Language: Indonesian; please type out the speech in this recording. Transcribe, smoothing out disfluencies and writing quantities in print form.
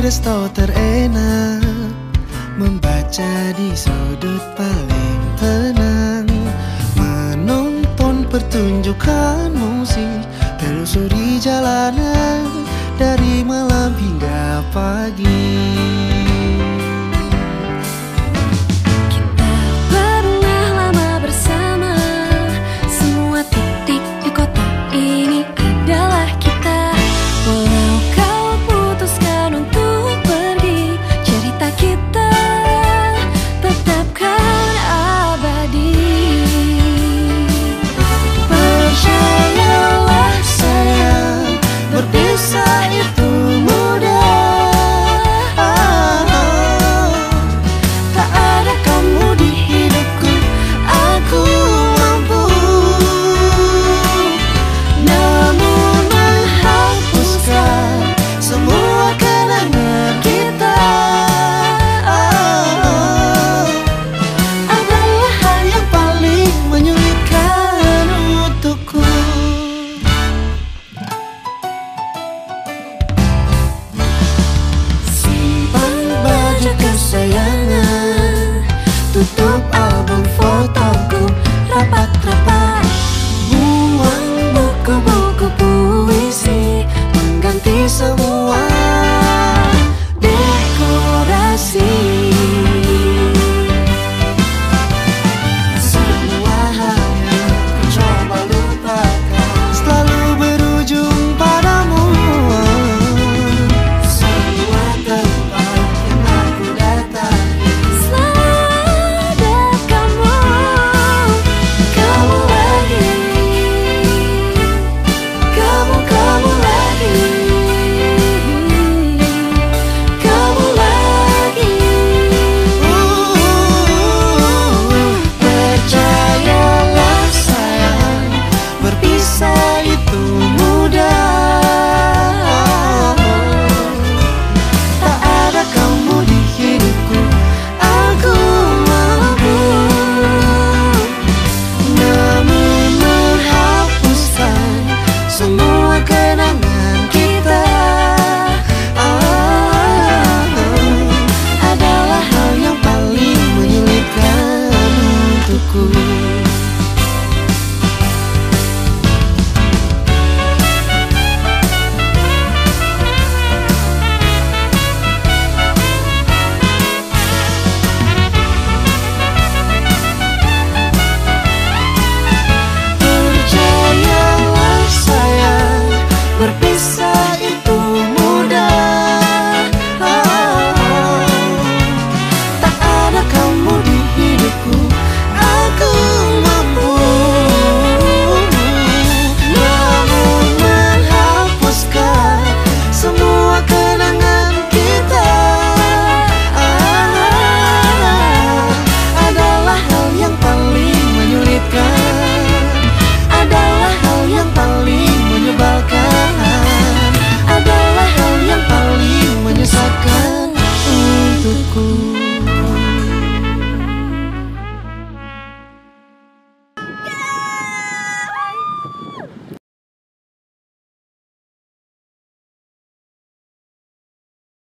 resto terenak, membaca di sudut paling tenang, menonton pertunjukan musik, telusuri jalanan dari malam hingga pagi. Kita pernah lama bersama, semua titik di kota ini adalah kita. Walau kau putuskan untuk pergi, cerita kita tetapkan abadi. Percayalah sayang, berpisah itu mudah. Tak ada kamu di hidupku, aku mampu. Namun menghapuskan semua kenangan kita adalah hal yang paling menyulitkan untukku. Simpan baju kesayangan, tutup album fotoku rapat-rapat, buang buku-buku puisi, mengganti semua dekorasi. Semua hal yang ku coba lupakan selalu berujung padamu. Semua tempat yang aku datangi Selalu ada kamu, kamu lagi, kamu lagi, kamu lagi. Percayalah sayang, berpisah itu mudah. Tak ada kamu di hidupku, aku mampu. Namun menghapuskan semua kenangan kita adalah hal yang paling menyulitkan untukku.